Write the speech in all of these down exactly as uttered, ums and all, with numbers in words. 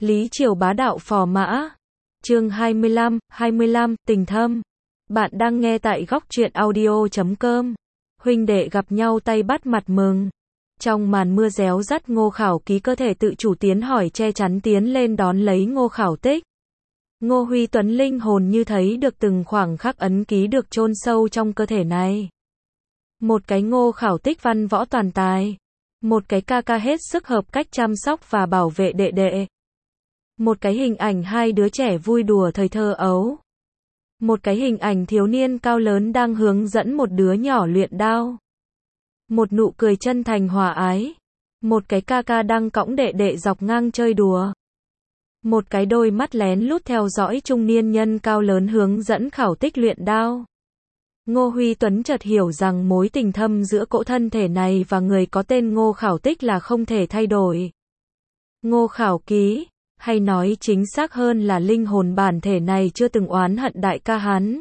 Lý Triều bá đạo phò mã. Chương hai mươi lăm, hai mươi lăm, tình thâm. Bạn đang nghe tại góc truyện audio chấm com. Huynh đệ gặp nhau tay bắt mặt mừng. Trong màn mưa réo rắt, Ngô Khảo Ký cơ thể tự chủ tiến hỏi che chắn tiến lên đón lấy Ngô Khảo Tích. Ngô Huy Tuấn linh hồn như thấy được từng khoảng khắc ấn ký được chôn sâu trong cơ thể này. Một cái Ngô Khảo Tích văn võ toàn tài. Một cái ca ca hết sức hợp cách chăm sóc và bảo vệ đệ đệ. Một cái hình ảnh hai đứa trẻ vui đùa thời thơ ấu. Một cái hình ảnh thiếu niên cao lớn đang hướng dẫn một đứa nhỏ luyện đao. Một nụ cười chân thành hòa ái. Một cái ca ca đang cõng đệ đệ dọc ngang chơi đùa. Một cái đôi mắt lén lút theo dõi trung niên nhân cao lớn hướng dẫn Khảo Tích luyện đao. Ngô Huy Tuấn chợt hiểu rằng mối tình thâm giữa cỗ thân thể này và người có tên Ngô Khảo Tích là không thể thay đổi. Ngô Khảo Ký, hay nói chính xác hơn là linh hồn bản thể này chưa từng oán hận đại ca hắn.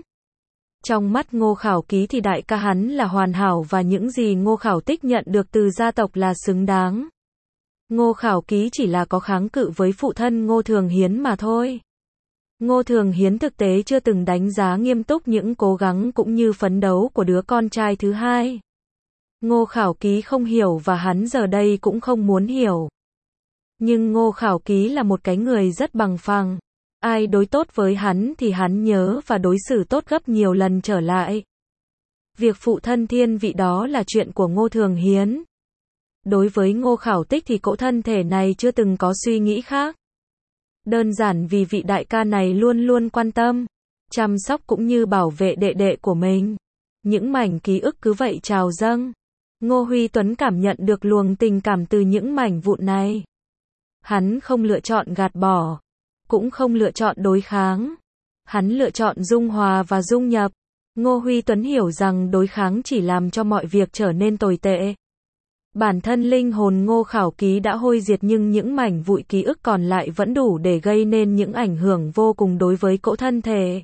Trong mắt Ngô Khảo Ký thì đại ca hắn là hoàn hảo và những gì Ngô Khảo Tích nhận được từ gia tộc là xứng đáng. Ngô Khảo Ký chỉ là có kháng cự với phụ thân Ngô Thường Hiến mà thôi. Ngô Thường Hiến thực tế chưa từng đánh giá nghiêm túc những cố gắng cũng như phấn đấu của đứa con trai thứ hai. Ngô Khảo Ký không hiểu và hắn giờ đây cũng không muốn hiểu. Nhưng Ngô Khảo Ký là một cái người rất bằng phẳng. Ai đối tốt với hắn thì hắn nhớ và đối xử tốt gấp nhiều lần trở lại. Việc phụ thân thiên vị đó là chuyện của Ngô Thường Hiến. Đối với Ngô Khảo Tích thì cỗ thân thể này chưa từng có suy nghĩ khác. Đơn giản vì vị đại ca này luôn luôn quan tâm, chăm sóc cũng như bảo vệ đệ đệ của mình. Những mảnh ký ức cứ vậy trào dâng. Ngô Huy Tuấn cảm nhận được luồng tình cảm từ những mảnh vụn này. Hắn không lựa chọn gạt bỏ, cũng không lựa chọn đối kháng. Hắn lựa chọn dung hòa và dung nhập. Ngô Huy Tuấn hiểu rằng đối kháng chỉ làm cho mọi việc trở nên tồi tệ. Bản thân linh hồn Ngô Khảo Ký đã hôi diệt nhưng những mảnh vụn ký ức còn lại vẫn đủ để gây nên những ảnh hưởng vô cùng đối với cỗ thân thể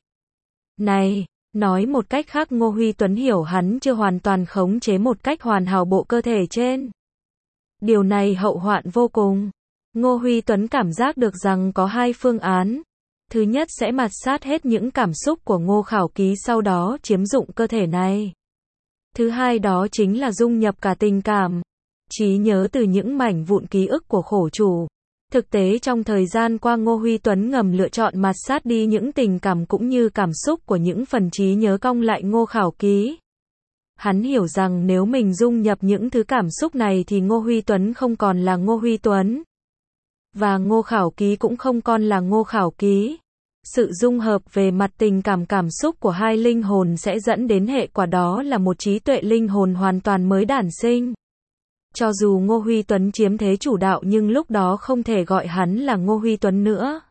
này. Nói một cách khác, Ngô Huy Tuấn hiểu hắn chưa hoàn toàn khống chế một cách hoàn hảo bộ cơ thể trên. Điều này hậu hoạn vô cùng. Ngô Huy Tuấn cảm giác được rằng có hai phương án. Thứ nhất sẽ mạt sát hết những cảm xúc của Ngô Khảo Ký, sau đó chiếm dụng cơ thể này. Thứ hai đó chính là dung nhập cả tình cảm, trí nhớ từ những mảnh vụn ký ức của khổ chủ. Thực tế trong thời gian qua Ngô Huy Tuấn ngầm lựa chọn mạt sát đi những tình cảm cũng như cảm xúc của những phần trí nhớ cong lại Ngô Khảo Ký. Hắn hiểu rằng nếu mình dung nhập những thứ cảm xúc này thì Ngô Huy Tuấn không còn là Ngô Huy Tuấn. Và Ngô Khảo Ký cũng không còn là Ngô Khảo Ký. Sự dung hợp về mặt tình cảm cảm xúc của hai linh hồn sẽ dẫn đến hệ quả đó là một trí tuệ linh hồn hoàn toàn mới đản sinh. Cho dù Ngô Huy Tuấn chiếm thế chủ đạo nhưng lúc đó không thể gọi hắn là Ngô Huy Tuấn nữa.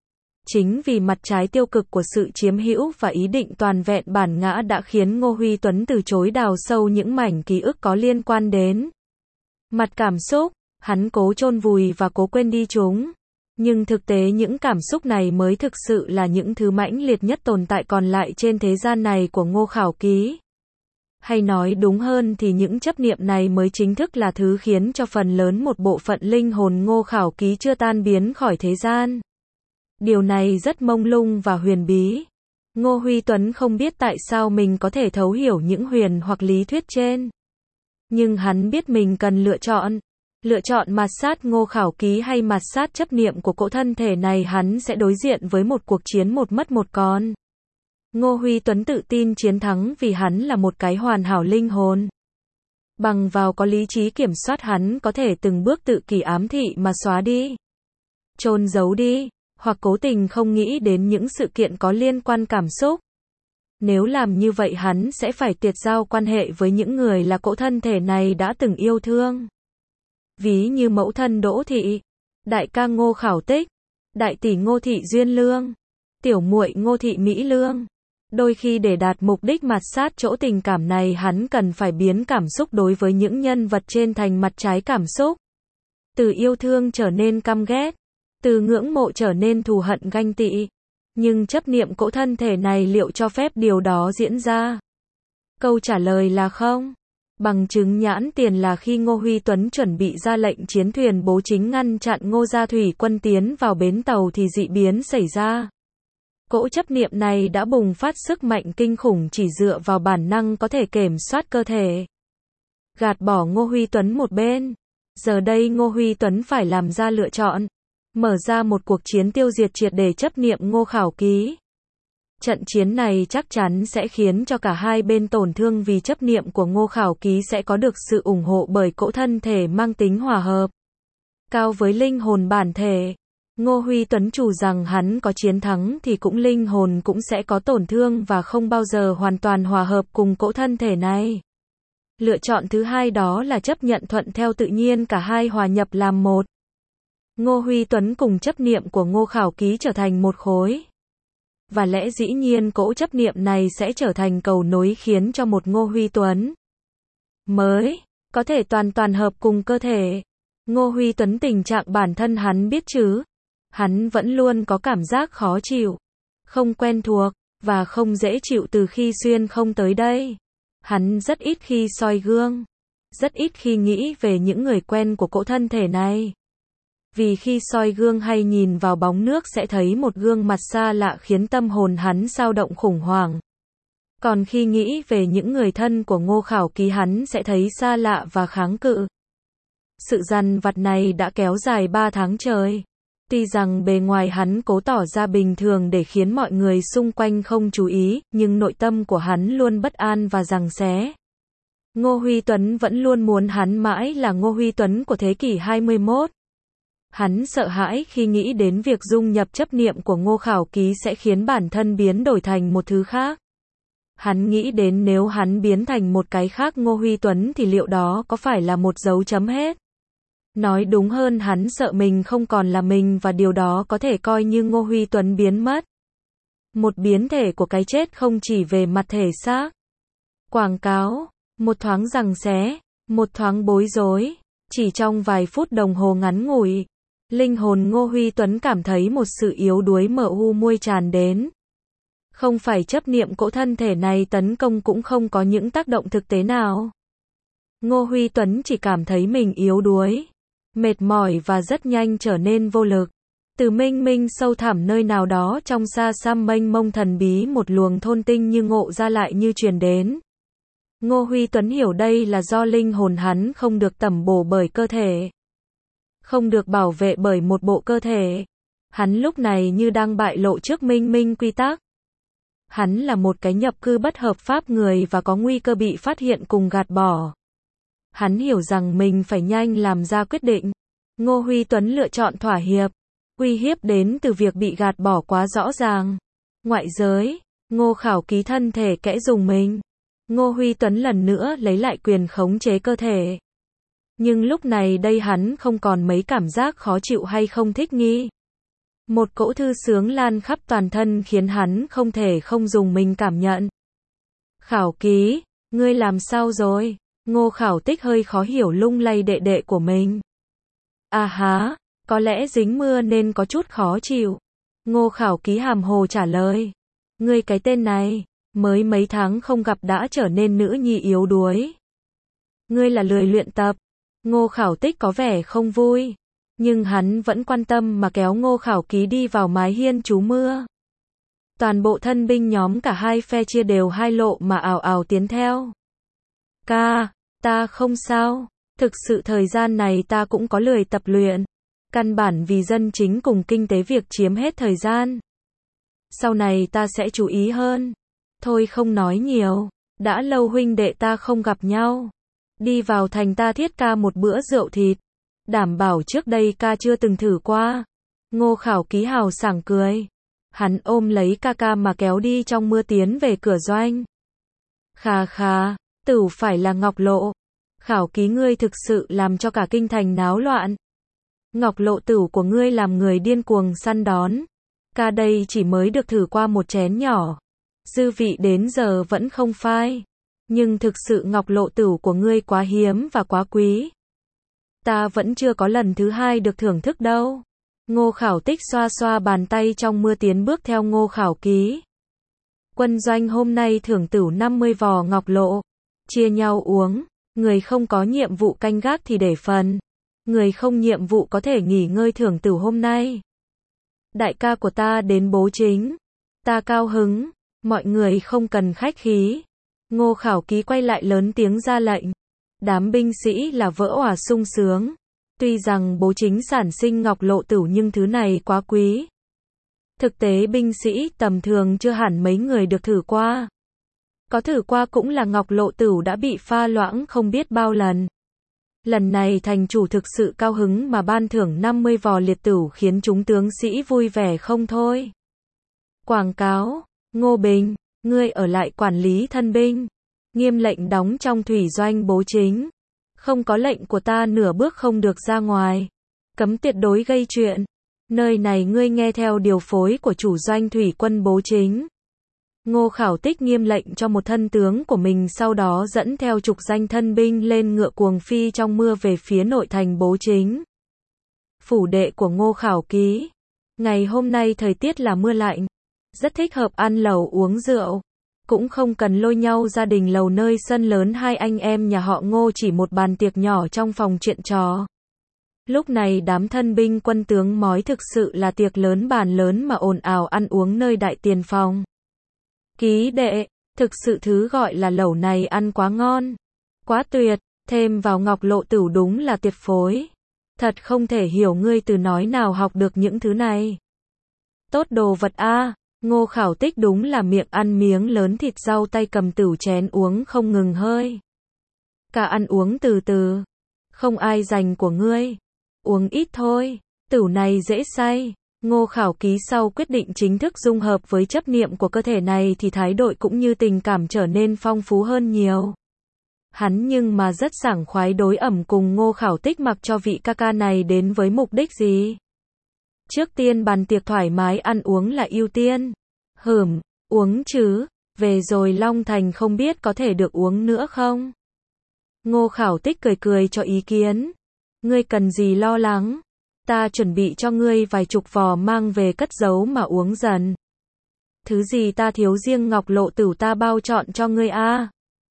Chính vì mặt trái tiêu cực của sự chiếm hữu và ý định toàn vẹn bản ngã đã khiến Ngô Huy Tuấn từ chối đào sâu những mảnh ký ức có liên quan đến mặt cảm xúc. Hắn cố chôn vùi và cố quên đi chúng. Nhưng thực tế những cảm xúc này mới thực sự là những thứ mãnh liệt nhất tồn tại còn lại trên thế gian này của Ngô Khảo Ký. Hay nói đúng hơn thì những chấp niệm này mới chính thức là thứ khiến cho phần lớn một bộ phận linh hồn Ngô Khảo Ký chưa tan biến khỏi thế gian. Điều này rất mông lung và huyền bí. Ngô Huy Tuấn không biết tại sao mình có thể thấu hiểu những huyền hoặc lý thuyết trên. Nhưng hắn biết mình cần lựa chọn. Lựa chọn mạt sát Ngô Khảo Ký hay mạt sát chấp niệm của cỗ thân thể này, hắn sẽ đối diện với một cuộc chiến một mất một còn. Ngô Huy Tuấn tự tin chiến thắng vì hắn là một cái hoàn hảo linh hồn. Bằng vào có lý trí kiểm soát, hắn có thể từng bước tự kỷ ám thị mà xóa đi, chôn giấu đi, hoặc cố tình không nghĩ đến những sự kiện có liên quan cảm xúc. Nếu làm như vậy hắn sẽ phải tuyệt giao quan hệ với những người là cỗ thân thể này đã từng yêu thương. Ví như mẫu thân Đỗ Thị, đại ca Ngô Khảo Tích, đại tỷ Ngô Thị Duyên Lương, tiểu muội Ngô Thị Mỹ Lương. Đôi khi để đạt mục đích mạt sát chỗ tình cảm này, hắn cần phải biến cảm xúc đối với những nhân vật trên thành mặt trái cảm xúc. Từ yêu thương trở nên căm ghét, từ ngưỡng mộ trở nên thù hận ganh tị. Nhưng chấp niệm cỗ thân thể này liệu cho phép điều đó diễn ra? Câu trả lời là không. Bằng chứng nhãn tiền là khi Ngô Huy Tuấn chuẩn bị ra lệnh chiến thuyền Bố Chính ngăn chặn Ngô gia thủy quân tiến vào bến tàu thì dị biến xảy ra. Cỗ chấp niệm này đã bùng phát sức mạnh kinh khủng chỉ dựa vào bản năng có thể kiểm soát cơ thể. Gạt bỏ Ngô Huy Tuấn một bên. Giờ đây Ngô Huy Tuấn phải làm ra lựa chọn. Mở ra một cuộc chiến tiêu diệt triệt để chấp niệm Ngô Khảo Ký. Trận chiến này chắc chắn sẽ khiến cho cả hai bên tổn thương vì chấp niệm của Ngô Khảo Ký sẽ có được sự ủng hộ bởi cỗ thân thể mang tính hòa hợp cao với linh hồn bản thể. Ngô Huy Tuấn chủ rằng hắn có chiến thắng thì cũng linh hồn cũng sẽ có tổn thương và không bao giờ hoàn toàn hòa hợp cùng cỗ thân thể này. Lựa chọn thứ hai đó là chấp nhận thuận theo tự nhiên cả hai hòa nhập làm một. Ngô Huy Tuấn cùng chấp niệm của Ngô Khảo Ký trở thành một khối. Và lẽ dĩ nhiên cỗ chấp niệm này sẽ trở thành cầu nối khiến cho một Ngô Huy Tuấn mới có thể toàn toàn hợp cùng cơ thể. Ngô Huy Tuấn tình trạng bản thân hắn biết chứ. Hắn vẫn luôn có cảm giác khó chịu, không quen thuộc, và không dễ chịu từ khi xuyên không tới đây. Hắn rất ít khi soi gương, rất ít khi nghĩ về những người quen của cỗ thân thể này. Vì khi soi gương hay nhìn vào bóng nước sẽ thấy một gương mặt xa lạ khiến tâm hồn hắn dao động khủng hoảng. Còn khi nghĩ về những người thân của Ngô Khảo Ký hắn sẽ thấy xa lạ và kháng cự. Sự dằn vặt này đã kéo dài ba tháng trời. Tuy rằng bề ngoài hắn cố tỏ ra bình thường để khiến mọi người xung quanh không chú ý, nhưng nội tâm của hắn luôn bất an và giằng xé. Ngô Huy Tuấn vẫn luôn muốn hắn mãi là Ngô Huy Tuấn của thế kỷ hai mươi mốt. Hắn sợ hãi khi nghĩ đến việc dung nhập chấp niệm của Ngô Khảo Ký sẽ khiến bản thân biến đổi thành một thứ khác. Hắn nghĩ đến nếu hắn biến thành một cái khác Ngô Huy Tuấn thì liệu đó có phải là một dấu chấm hết? Nói đúng hơn hắn sợ mình không còn là mình và điều đó có thể coi như Ngô Huy Tuấn biến mất. Một biến thể của cái chết không chỉ về mặt thể xác. Quảng cáo, một thoáng giằng xé, một thoáng bối rối, chỉ trong vài phút đồng hồ ngắn ngủi. Linh hồn Ngô Huy Tuấn cảm thấy một sự yếu đuối mờ u muôi tràn đến. Không phải chấp niệm cỗ thân thể này tấn công cũng không có những tác động thực tế nào. Ngô Huy Tuấn chỉ cảm thấy mình yếu đuối, mệt mỏi và rất nhanh trở nên vô lực. Từ minh minh sâu thẳm nơi nào đó trong xa xăm mênh mông thần bí một luồng thôn tinh như ngộ ra lại như truyền đến. Ngô Huy Tuấn hiểu đây là do linh hồn hắn không được tẩm bổ bởi cơ thể. Không được bảo vệ bởi một bộ cơ thể. Hắn lúc này như đang bại lộ trước minh minh quy tắc. Hắn là một cái nhập cư bất hợp pháp người và có nguy cơ bị phát hiện cùng gạt bỏ. Hắn hiểu rằng mình phải nhanh làm ra quyết định. Ngô Huy Tuấn lựa chọn thỏa hiệp. Uy hiếp đến từ việc bị gạt bỏ quá rõ ràng. Ngoại giới, Ngô Khảo Ký thân thể kẽ dùng mình. Ngô Huy Tuấn lần nữa lấy lại quyền khống chế cơ thể. Nhưng lúc này đây hắn không còn mấy cảm giác khó chịu hay không thích nghi. Một cỗ thư sướng lan khắp toàn thân khiến hắn không thể không dùng mình cảm nhận. Khảo Ký, ngươi làm sao rồi? Ngô Khảo Tích hơi khó hiểu lung lay đệ đệ của mình. À há, có lẽ dính mưa nên có chút khó chịu. Ngô Khảo Ký hàm hồ trả lời. Ngươi cái tên này, mới mấy tháng không gặp đã trở nên nữ nhi yếu đuối. Ngươi là lười luyện tập. Ngô Khảo Tích có vẻ không vui. Nhưng hắn vẫn quan tâm mà kéo Ngô Khảo Ký đi vào mái hiên trú mưa. Toàn bộ thân binh nhóm cả hai phe chia đều hai lộ mà ào ào tiến theo. Ca, ta không sao. Thực sự thời gian này ta cũng có lười tập luyện. Căn bản vì dân chính cùng kinh tế việc chiếm hết thời gian. Sau này ta sẽ chú ý hơn. Thôi không nói nhiều. Đã lâu huynh đệ ta không gặp nhau. Đi vào thành ta thiết ca một bữa rượu thịt. Đảm bảo trước đây ca chưa từng thử qua. Ngô Khảo Ký hào sảng cười. Hắn ôm lấy ca ca mà kéo đi trong mưa tiến về cửa doanh. Khà khà, Tửu phải là Ngọc Lộ. Khảo Ký ngươi thực sự làm cho cả kinh thành náo loạn. Ngọc Lộ Tửu của ngươi làm người điên cuồng săn đón. Ca đây chỉ mới được thử qua một chén nhỏ. Dư vị đến giờ vẫn không phai. Nhưng thực sự Ngọc Lộ Tửu của ngươi quá hiếm và quá quý. Ta vẫn chưa có lần thứ hai được thưởng thức đâu. Ngô Khảo Tích xoa xoa bàn tay trong mưa tiến bước theo Ngô Khảo Ký. Quân doanh hôm nay thưởng Tửu năm mươi vò Ngọc Lộ. Chia nhau uống. Người không có nhiệm vụ canh gác thì để phần. Người không nhiệm vụ có thể nghỉ ngơi thưởng tử hôm nay. Đại ca của ta đến bố chính. Ta cao hứng. Mọi người không cần khách khí. Ngô Khảo Ký quay lại lớn tiếng ra lệnh. Đám binh sĩ là vỡ òa sung sướng. Tuy rằng bố chính sản sinh ngọc lộ tửu nhưng thứ này quá quý. Thực tế binh sĩ tầm thường chưa hẳn mấy người được thử qua. Có thử qua cũng là ngọc lộ tửu đã bị pha loãng không biết bao lần. Lần này thành chủ thực sự cao hứng mà ban thưởng năm mươi vò liệt tửu khiến chúng tướng sĩ vui vẻ không thôi. Quảng cáo, Ngô Bình, ngươi ở lại quản lý thân binh. Nghiêm lệnh đóng trong thủy doanh bố chính. Không có lệnh của ta nửa bước không được ra ngoài. Cấm tuyệt đối gây chuyện. Nơi này ngươi nghe theo điều phối của chủ doanh thủy quân bố chính. Ngô Khảo Tích nghiêm lệnh cho một thân tướng của mình sau đó dẫn theo chục danh thân binh lên ngựa cuồng phi trong mưa về phía nội thành bố chính. Phủ đệ của Ngô Khảo Ký. Ngày hôm nay thời tiết là mưa lạnh. Rất thích hợp ăn lẩu uống rượu. Cũng không cần lôi nhau gia đình lầu nơi sân lớn hai anh em nhà họ Ngô chỉ một bàn tiệc nhỏ trong phòng chuyện trò. Lúc này đám thân binh quân tướng mói thực sự là tiệc lớn bàn lớn mà ồn ào ăn uống nơi đại tiền phòng. Ký đệ, thực sự thứ gọi là lẩu này ăn quá ngon. Quá tuyệt, thêm vào ngọc lộ tửu đúng là tuyệt phối. Thật không thể hiểu ngươi từ nói nào học được những thứ này. Tốt đồ vật a. Ngô Khảo Tích đúng là miệng ăn miếng lớn thịt rau tay cầm tửu chén uống không ngừng hơi. Cả ăn uống từ từ. Không ai giành của ngươi. Uống ít thôi. Tửu này dễ say. Ngô Khảo Ký sau quyết định chính thức dung hợp với chấp niệm của cơ thể này thì thái độ cũng như tình cảm trở nên phong phú hơn nhiều. Hắn nhưng mà rất sảng khoái đối ẩm cùng Ngô Khảo Tích mặc cho vị ca ca này đến với mục đích gì? Trước tiên bàn tiệc thoải mái ăn uống là ưu tiên. Hửm, uống chứ, về rồi Long Thành không biết có thể được uống nữa không? Ngô Khảo Tích cười cười cho ý kiến. Ngươi cần gì lo lắng? Ta chuẩn bị cho ngươi vài chục vò mang về cất giấu mà uống dần. Thứ gì ta thiếu riêng ngọc lộ tửu ta bao trọn cho ngươi a.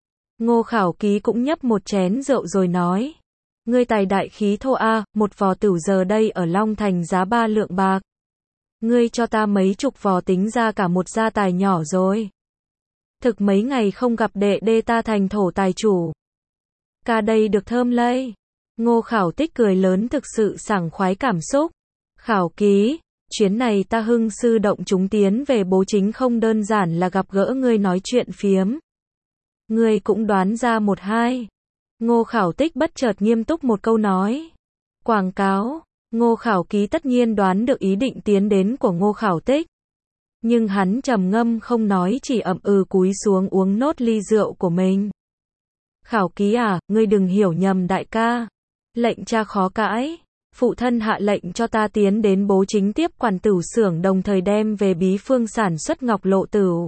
Ngô Khảo Ký cũng nhấp một chén rượu rồi nói. Ngươi tài đại khí thô a, một vò tửu giờ đây ở Long Thành giá ba lượng bạc. Ngươi cho ta mấy chục vò tính ra cả một gia tài nhỏ rồi. Thực mấy ngày không gặp đệ đê ta thành thổ tài chủ. Ca đây được thơm lây. Ngô Khảo Tích cười lớn thực sự sảng khoái cảm xúc. Khảo Ký, chuyến này ta hưng sư động chúng tiến về bố chính không đơn giản là gặp gỡ ngươi nói chuyện phiếm. Ngươi cũng đoán ra một hai. Ngô Khảo Tích bất chợt nghiêm túc một câu nói. Quảng cáo. Ngô Khảo Ký tất nhiên đoán được ý định tiến đến của Ngô Khảo Tích. Nhưng hắn trầm ngâm không nói chỉ ậm ừ cúi xuống uống nốt ly rượu của mình. Khảo Ký à, ngươi đừng hiểu nhầm đại ca. Lệnh cha khó cãi. Phụ thân hạ lệnh cho ta tiến đến bố chính tiếp quản tửu xưởng đồng thời đem về bí phương sản xuất ngọc lộ tửu.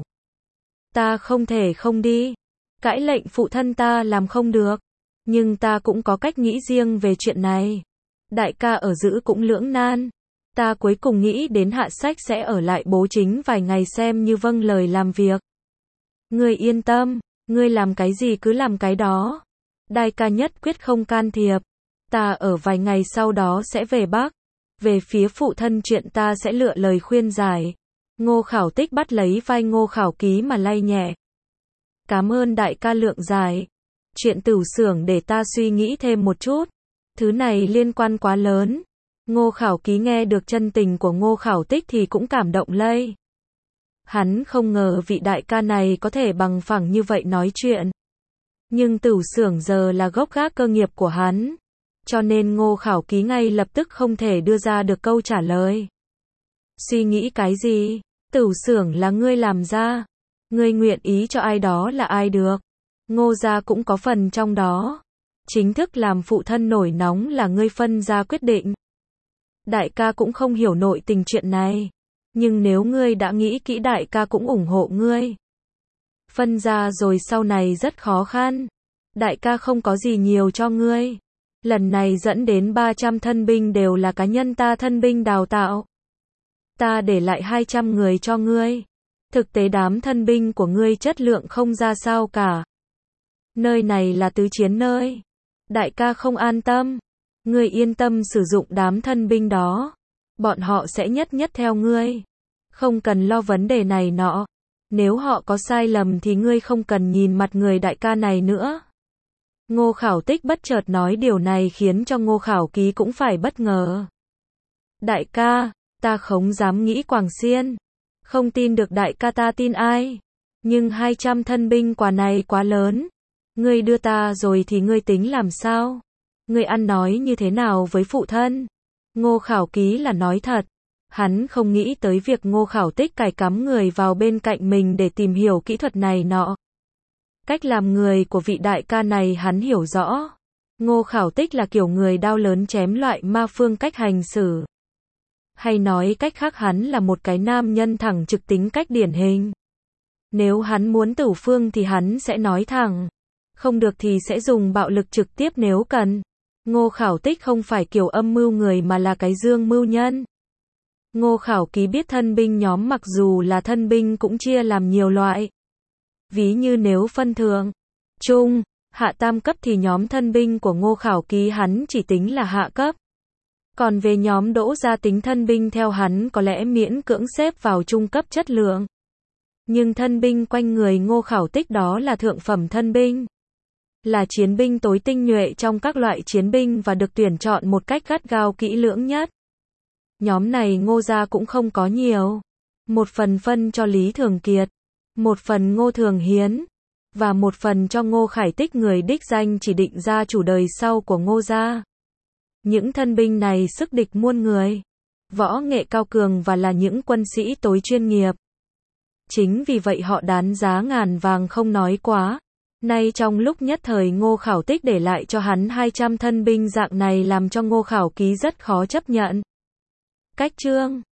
Ta không thể không đi. Cãi lệnh phụ thân ta làm không được. Nhưng ta cũng có cách nghĩ riêng về chuyện này. Đại ca ở giữ cũng lưỡng nan. Ta cuối cùng nghĩ đến hạ sách sẽ ở lại bố chính vài ngày xem như vâng lời làm việc. Ngươi yên tâm, ngươi làm cái gì cứ làm cái đó. Đại ca nhất quyết không can thiệp. Ta ở vài ngày sau đó sẽ về Bắc. Về phía phụ thân chuyện ta sẽ lựa lời khuyên giải. Ngô Khảo Tích bắt lấy vai Ngô Khảo Ký mà lay nhẹ. Cảm ơn đại ca lượng giải. Chuyện tửu xưởng để ta suy nghĩ thêm một chút. Thứ này liên quan quá lớn. Ngô Khảo Ký nghe được chân tình của Ngô Khảo Tích thì cũng cảm động lây. Hắn không ngờ vị đại ca này có thể bằng phẳng như vậy nói chuyện. Nhưng tửu xưởng giờ là gốc gác cơ nghiệp của hắn. Cho nên Ngô Khảo Ký ngay lập tức không thể đưa ra được câu trả lời. Suy nghĩ cái gì? Tửu xưởng là ngươi làm ra. Ngươi nguyện ý cho ai đó là ai được. Ngô gia cũng có phần trong đó. Chính thức làm phụ thân nổi nóng là ngươi phân ra quyết định. Đại ca cũng không hiểu nội tình chuyện này. Nhưng nếu ngươi đã nghĩ kỹ đại ca cũng ủng hộ ngươi. Phân ra rồi sau này rất khó khăn. Đại ca không có gì nhiều cho ngươi. Lần này dẫn đến ba trăm thân binh đều là cá nhân ta thân binh đào tạo. Ta để lại hai trăm người cho ngươi. Thực tế đám thân binh của ngươi chất lượng không ra sao cả. Nơi này là tứ chiến nơi. Đại ca không an tâm. Ngươi yên tâm sử dụng đám thân binh đó. Bọn họ sẽ nhất nhất theo ngươi. Không cần lo vấn đề này nọ. Nếu họ có sai lầm thì ngươi không cần nhìn mặt người đại ca này nữa. Ngô Khảo Tích bất chợt nói điều này khiến cho Ngô Khảo Ký cũng phải bất ngờ. Đại ca, ta không dám nghĩ Quảng Xiên. Không tin được đại ca ta tin ai. Nhưng hai trăm thân binh quả này quá lớn. Ngươi đưa ta rồi thì ngươi tính làm sao? Ngươi ăn nói như thế nào với phụ thân? Ngô Khảo Ký là nói thật. Hắn không nghĩ tới việc Ngô Khảo Tích cài cắm người vào bên cạnh mình để tìm hiểu kỹ thuật này nọ. Cách làm người của vị đại ca này hắn hiểu rõ. Ngô Khảo Tích là kiểu người đao lớn chém loại ma phương cách hành xử. Hay nói cách khác hắn là một cái nam nhân thẳng trực tính cách điển hình. Nếu hắn muốn tử phương thì hắn sẽ nói thẳng. Không được thì sẽ dùng bạo lực trực tiếp nếu cần. Ngô Khảo Tích không phải kiểu âm mưu người mà là cái dương mưu nhân. Ngô Khảo Ký biết thân binh nhóm mặc dù là thân binh cũng chia làm nhiều loại. Ví như nếu phân thượng, trung, hạ tam cấp thì nhóm thân binh của Ngô Khảo Ký hắn chỉ tính là hạ cấp. Còn về nhóm Đỗ Gia tính thân binh theo hắn có lẽ miễn cưỡng xếp vào trung cấp chất lượng. Nhưng thân binh quanh người Ngô Khảo Tích đó là thượng phẩm thân binh. Là chiến binh tối tinh nhuệ trong các loại chiến binh và được tuyển chọn một cách gắt gao kỹ lưỡng nhất. Nhóm này Ngô Gia cũng không có nhiều. Một phần phân cho Lý Thường Kiệt, một phần Ngô Thường Hiến, và một phần cho Ngô Khải Tích người đích danh chỉ định gia chủ đời sau của Ngô Gia. Những thân binh này sức địch muôn người, võ nghệ cao cường và là những quân sĩ tối chuyên nghiệp. Chính vì vậy họ đáng giá ngàn vàng không nói quá. Nay trong lúc nhất thời Ngô Khảo Tích để lại cho hắn hai trăm thân binh dạng này làm cho Ngô Khảo Ký rất khó chấp nhận. Cách chương